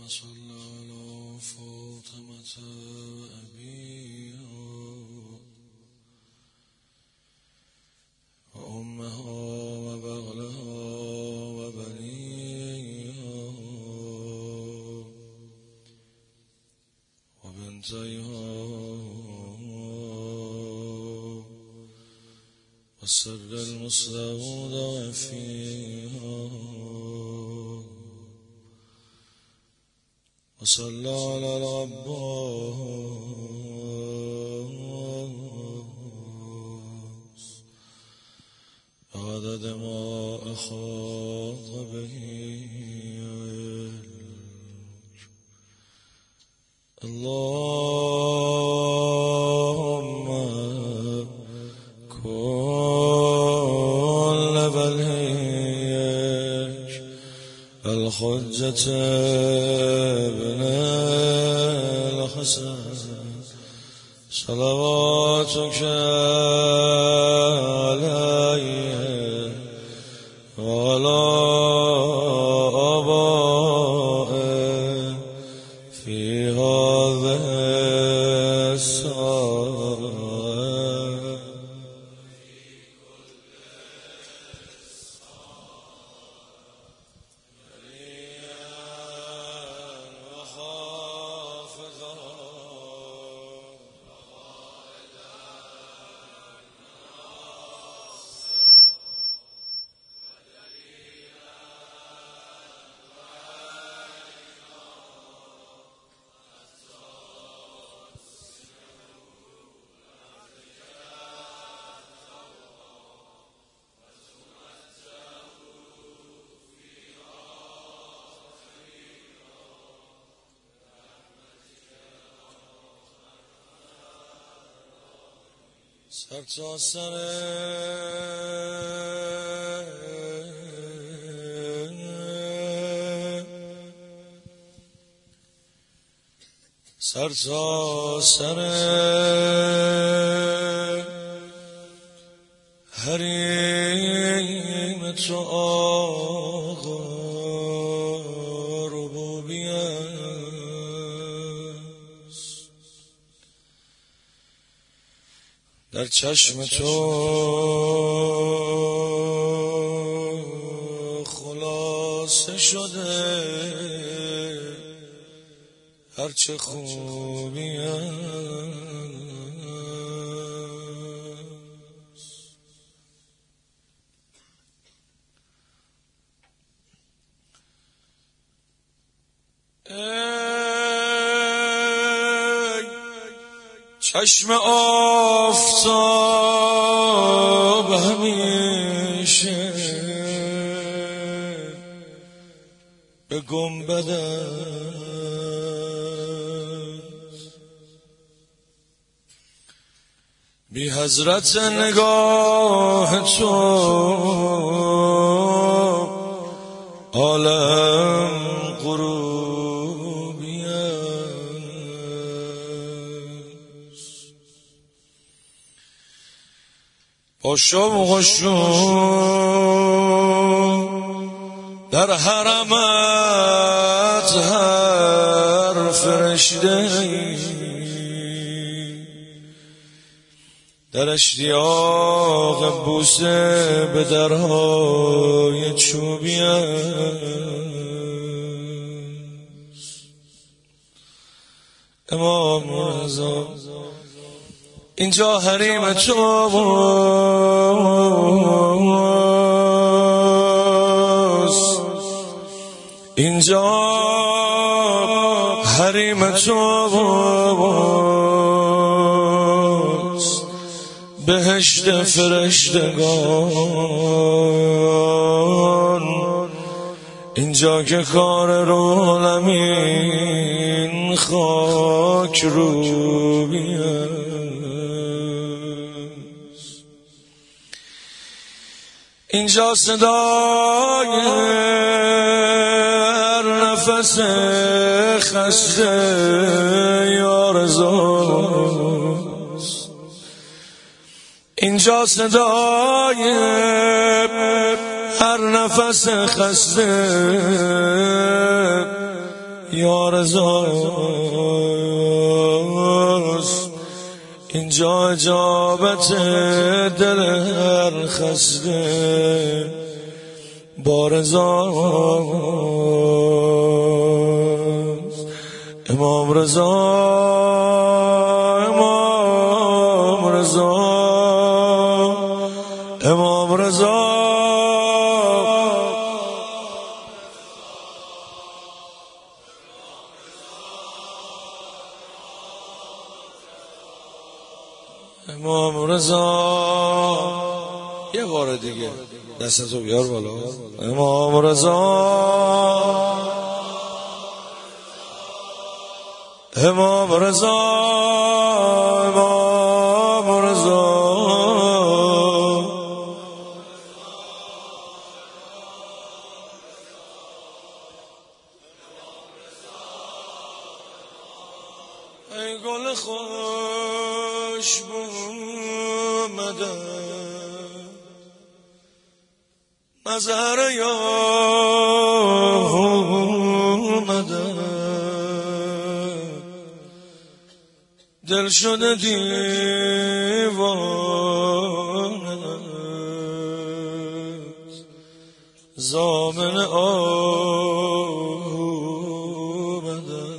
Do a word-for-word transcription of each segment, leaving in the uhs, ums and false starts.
صل على فاطمة أبيها وأمها وبغلها وبنيها وبنتيها والسر المستودع فيها وصلى على العباس عدد ما أحاط به اللهم كن لوليك الحجة ابن الحسن صلواتك عليه وعلى آبائه في هذه الساعة سر تا سر سر تا سر حریم تو آقا ربوبیت در چشم تو خلاصه شده هرچه خوبی است. ای چشم آفتاب همیشه به گنبدت بی حضرت نگاه تو عالم غروبی است. با شوق و شور در حرمت هر فرشته در اشتیاق بوسه به درهای چوبی است. امام رضا اینجا حریم تو است، اینجا حریم تو است، بهشت فرشتگان اینجا که کار رولمین خاک روبی است. اینجا صدای هر نفس خسته یا رضاست، اینجا صدای هر نفس خسته یا رضاست، اینجا اجابت دل هر خسته با رضاست. امام رضا، امام رضا، امام رضا، امام رضا. یه بار دیگه دستتو بیار بالا. امام رضا، امام رضا، امام رضا، ای گل خوش بومده مظهر یار اومده، دل شده دیوانه زامن آمده،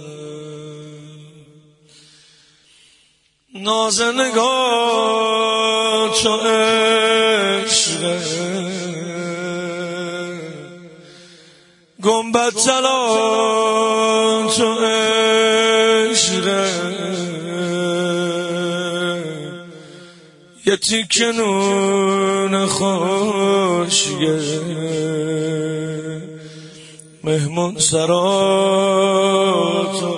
ناز نگاه تو عشقه گنبد زلان تو عشقه، یه تیکه نون خوشگه مهمون سرا تو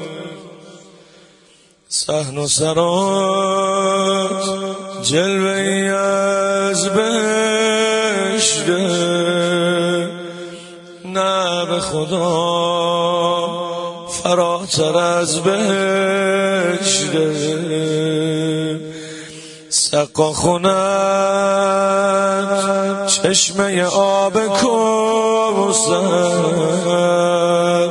صحن و سرات جلوه ای از بهشته، نه به خدا فراتر از بهشته، سقا خونت چشمه آب کوثر،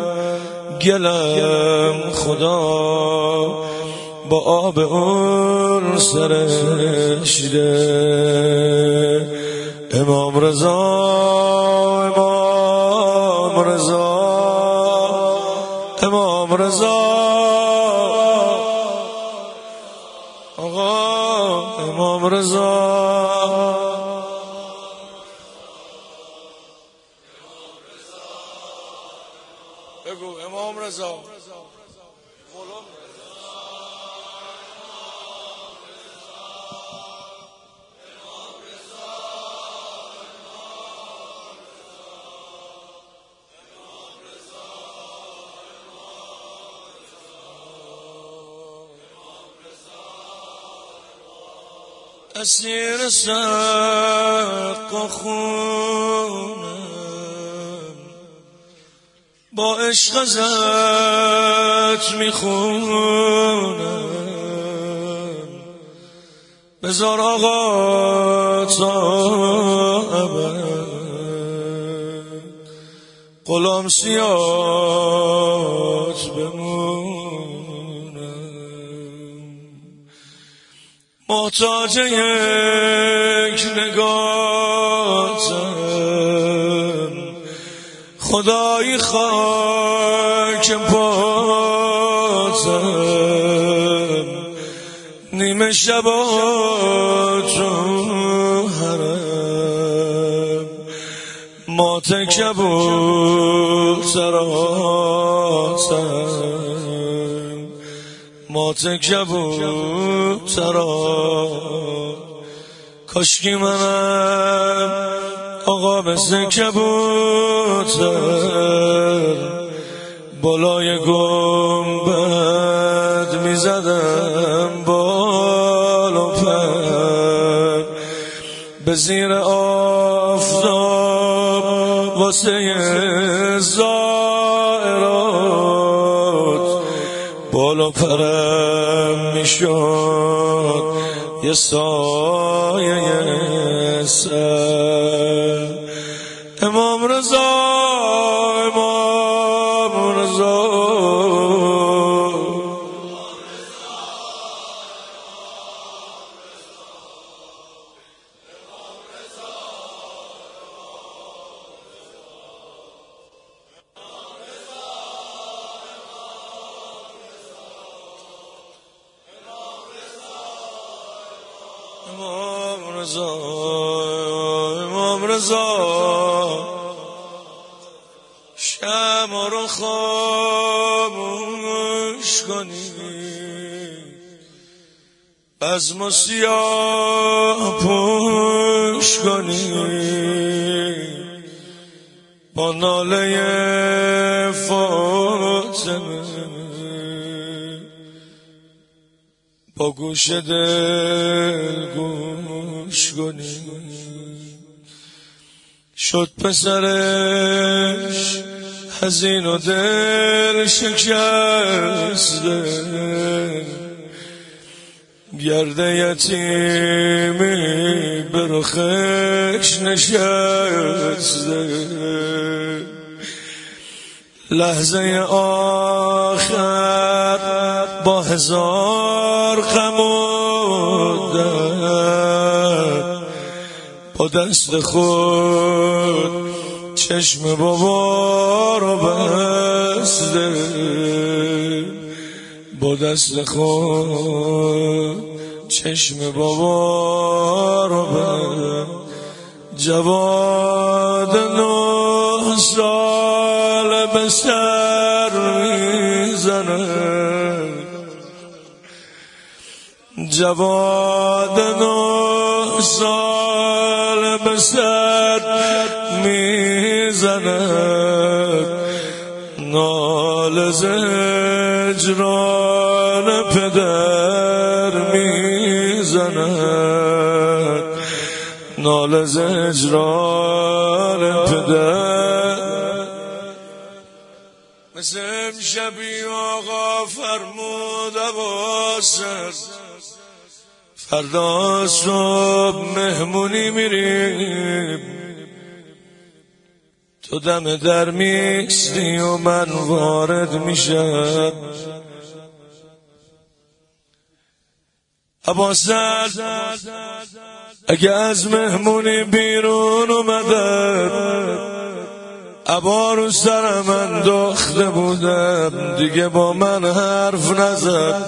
گلم خدا با آب اون سرشته. امام رضا، امام رضا، امام رضا، آقا امام رضا، بگو امام رضا. اسیر سق و خونم با عشق ازت میخونم، بذار آقا تا ابد غلام سیات بمونم، محتاج یک نگاهتم خدای خاک پاتم، نیمه شبا تو حرم مات کبوتراتم، مات کبوترات، کاشکی منم آقا مثل کبوتر بالای گنبد میزدم بال و پر، به زیر آفتاب واسه زائرات بال و پرم میشد یه سایه سر. امام رضا، امام رضا، رضا امام رضا امام رضا شمع رو خاموش کنی بزم و سیاه پوش کنی با ناله فاطمه با گوش دل گوش کنی شد پسرش حزین و دل شکسته گرد یتیمی به رخش نشسته لحظه آخر با هزار غم و درد با دست خود چشم بابا رو بسته با دست خود چشم بابا رو بسته جواد نه سال به سر میزنه جواد نه سال به سر میزند نال زجران پدر میزند نال زجران پدر مثل امشبی آقا فرمود عباسر فردا صبح مهمونی میریم تو دم در میستی و من وارد میشم عباسر اگه از مهمونی بیرون اومدم عبا رو سر من داخته بودم دیگه با من حرف نزد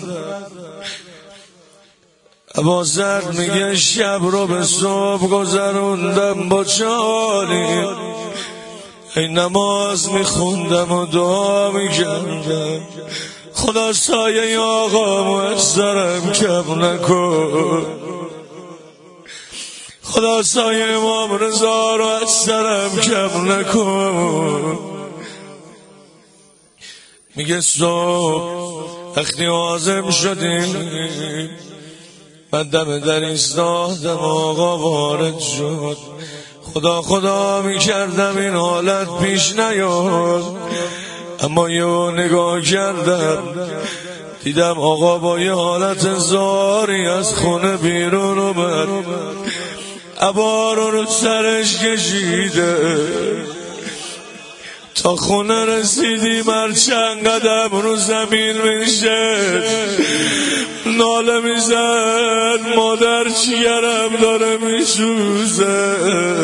عباسر میگه شب رو به صبح گذروندم با چالی ای نماز میخوندم و دعا میکردم خدا سایه آقا مؤثرم کم نکن خدا سایه امام رضا رو از سرم کم نکن میگه صبح وقتی عازم شدیم من دم در ایستادم آقا وارد شد خدا خدا میکردم این حالت پیش نیاد اما یه نگاه کردم دیدم آقا با یه حالت زاری از خونه بیرون اومد عبا رو رو سرش کشیده تا خونه رسیدی مر چند قدم رو زمین میشه ناله میزد مادر چیگرم داره میسوزه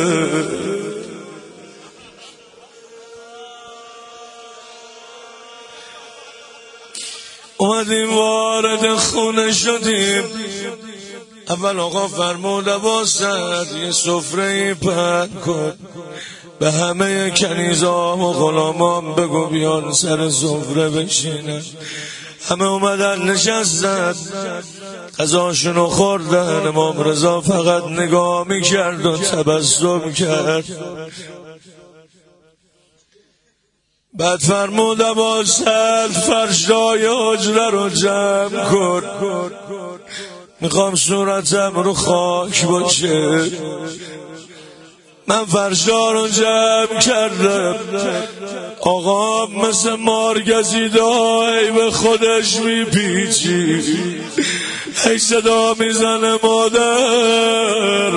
اومدیم وارد خونه شدیم اول آقا فرمود عباسر یه سفره پهن کن به همه کنیزام و غلامام بگو بیان سر سفره بشینن همه اومدن نشستن غذاشونو خوردن امام رضا فقط نگاه میکرد و تبسم کرد بعد فرمود عباسر فرشای حجره رو جمع کن میخوام صورتم رو خاک باشه من فرشا رو جمع کردم آقا مثل مارگزیده ای به خودش میپیچی ای صدا میزنه مادر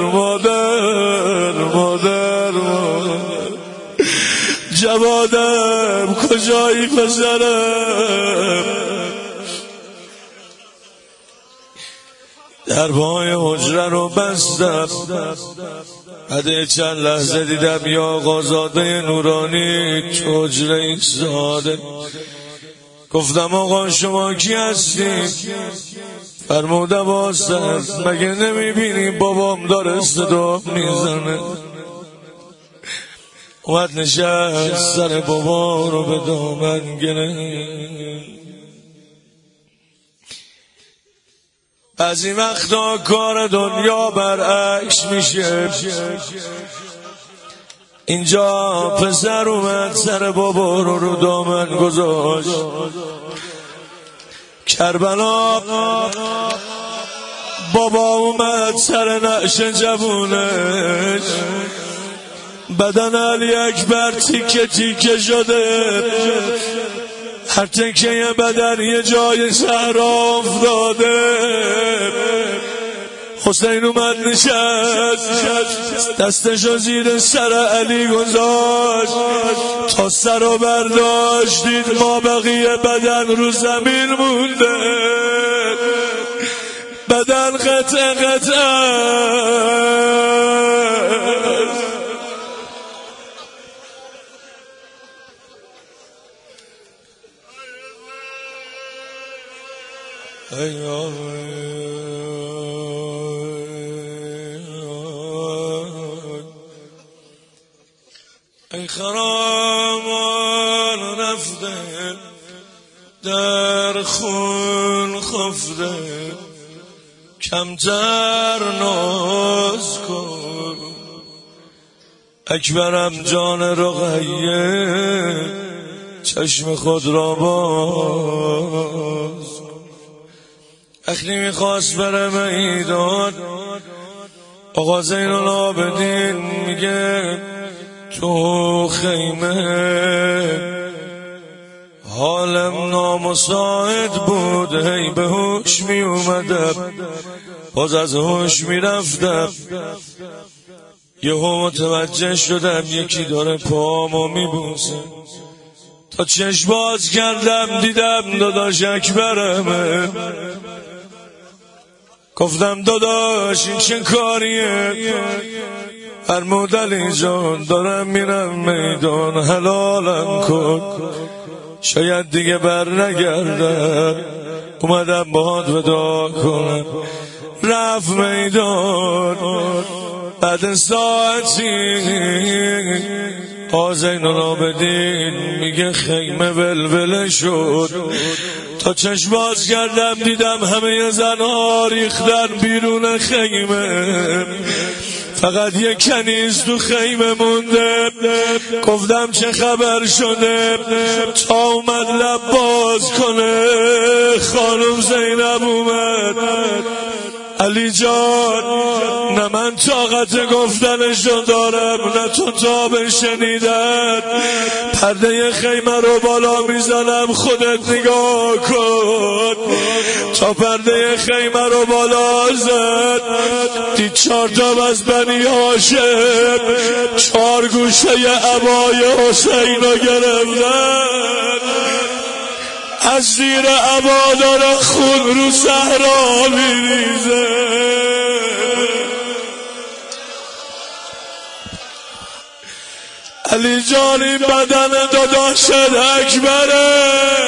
مادر مادر مادر جوادم کجایی پسرم؟ دربای حجره رو بستم، بعد چند لحظه دیدم یا آقازاده نورانی تو حجره ایستاده. گفتم آقا شما کی هستید؟ فرمود عباسر مگه نمیبینی بابام داره صدا میزنه؟ اومد نشست سر بابا رو به دامن گرفت. بعضی وقتا کار دنیا برعکس میشه. اینجا پسر اومد سر بابا رو رو دامن گذاشت. کربلا بابا اومد سر نعش جوونش، بدن علی اکبر تیکه تیکه شده، هر تکه بدن یه جای صحرا افتاده. حسین اومد نشست، دستشو زیر سر علی گذاشت، تا سر رو برداشت دید ما بقیه بدن رو زمین مونده، بدن قطع قطع. ای خرامان رفته در خون خفته، کمتر ناز کن. اکبرم جان رقیه چشم خود را باز. اخلی میخواست بره میدان، آقا زین العابدین میگه تو خیمه حالم نامساعد بود، هی به هوش می اومدم باز از هوش می رفتم. یهو متوجه شدم یکی داره پامو می بوسه. تا چشم باز کردم دیدم داداش اکبرمه. گفتم داداش این چه کاریه؟ فرمود علی جان دارم میرم میدان، حلالم کن شاید دیگه بر نگردم. اومدم باهات ودا کنم. رفت میدان، بعد ساعتی زین العابدین میگه خیمه ولوله شد. تا چشم باز کردم دیدم همه زنها ریختن بیرون خیمه، فقط یک کنیز تو خیمه مونده. گفتم چه خبر شده؟ تا اومد لب باز کنه خانم زینب اومد. علی جان نه من طاقت گفتنشو دارم نه تو تاب شنیدن. پرده خیمه رو بالا میزنم خودت نگاه کن. تا پرده خیمه رو بالا زد دید چهار تا از بنی هاشم چهار گوشه عبای حسین رو گرفتن. از زیر عبا داره خون رو صحرا میریزه. علی جان این بدن داداشت اکبره.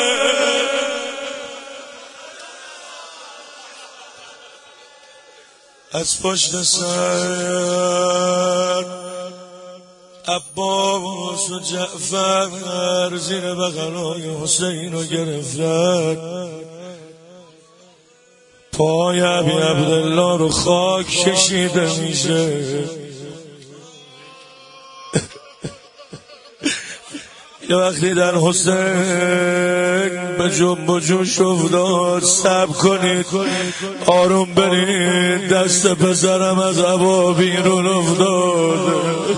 از پشت سر عباس و جعفر زیر بغلای حسین رو گرفتن. پای ابی عبدالله رو خاک کشیده میشه. یه وقتی در حسین به جنب و جوش افتاد صبر کنید آروم برید دست پسرم از عبا بیرون افتاد.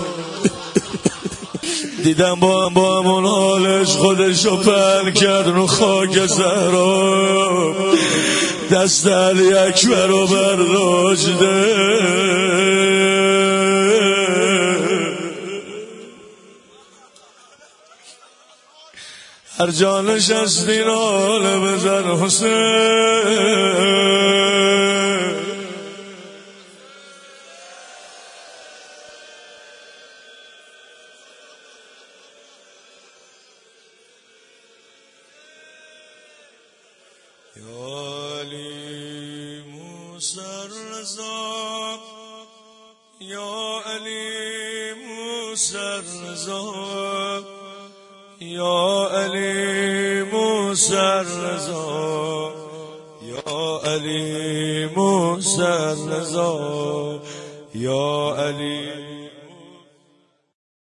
دیدم با هم با همون حالش خودشو پهن کرد رو خاک صحرا. دست علی اکبر رو برداشته. هر جا نشستی ناله بزن حسین. یا علی موسی الرضا، یا علی موسی الرضا، یا علی موسی الرضا، یا علی موسی الرضا، یا علی